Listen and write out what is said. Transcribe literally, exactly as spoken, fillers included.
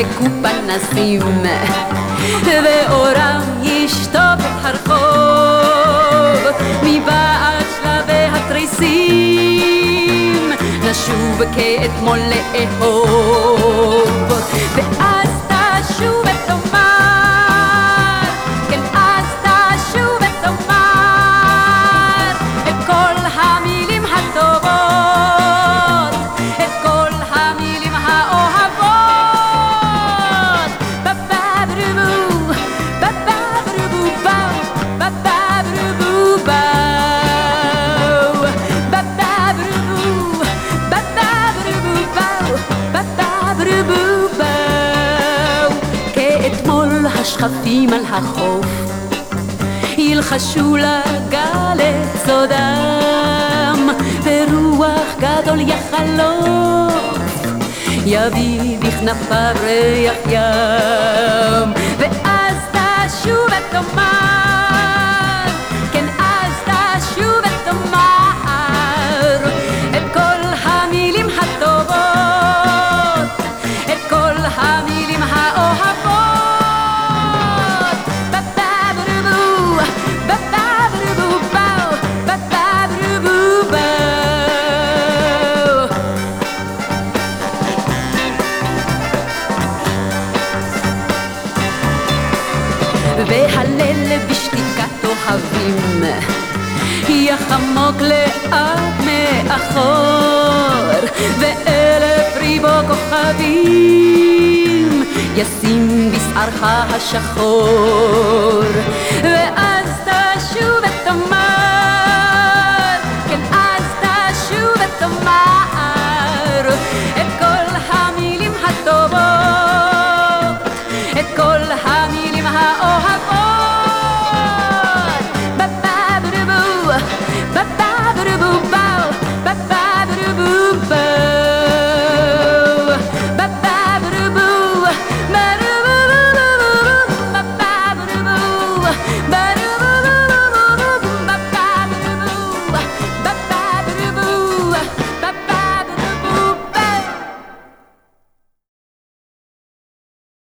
ידלקו פנסים ואורם ישטוף את הרחוב מבעד שלבי התריסים נשוב כאתמול לאהוב ואז תשוב ותאמר כן אז תשוב ותאמר את כל המילים הטובות את כל המילים האוהבות בבברבו בבברבו באו בבברבו באו בבברבו בבברבו באו בבברבו באו כאתמול השכפים על החוף ילחשו לגל את סודם ורוח גדול יחלוף יביא בכנפיו ריח ים ואז תשוב ותאמר כן אז תשוב ותאמר את כל המילים הטובות את כל המילים האוהבות בבברבו בבברבו באו בבברבו באו והליל בשתיקת אוהבים יחמוק לאט מאחור ואלף ריבו כוכבים ישים בשערך השחור